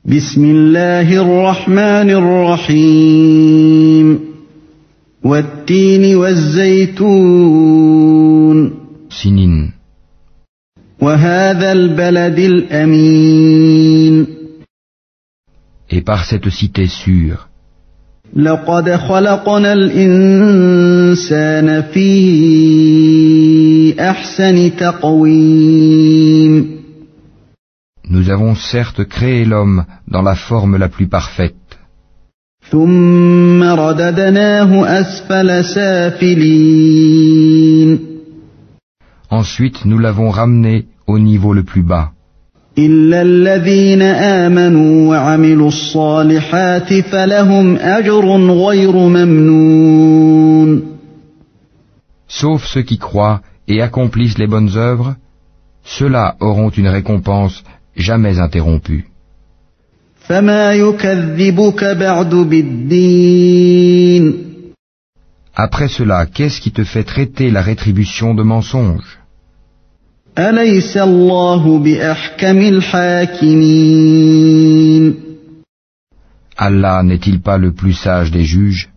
بسم الله الرحمن الرحيم والتين والزيتون Sinine. وهذا البلد الأمين Et par cette cité sûre, لقد خلقنا الإنسان في أحسن تقويم nous avons certes créé l'homme dans la forme la plus parfaite, ثم رددناه أسفل سافلين ensuite nous l'avons ramené au niveau le plus bas, إلا الذين آمنوا وعملوا الصالحات فلهم أجر غير ممنون sauf ceux qui croient et accomplissent les bonnes œuvres, ceux-là auront une récompense jamais interrompue. فما يكذبك بعد بالدين Après cela, qu'est-ce qui te fait traiter la rétribution de mensonge? أليس الله بأحكم الحاكمين Allah n'est-il pas le plus sage des juges?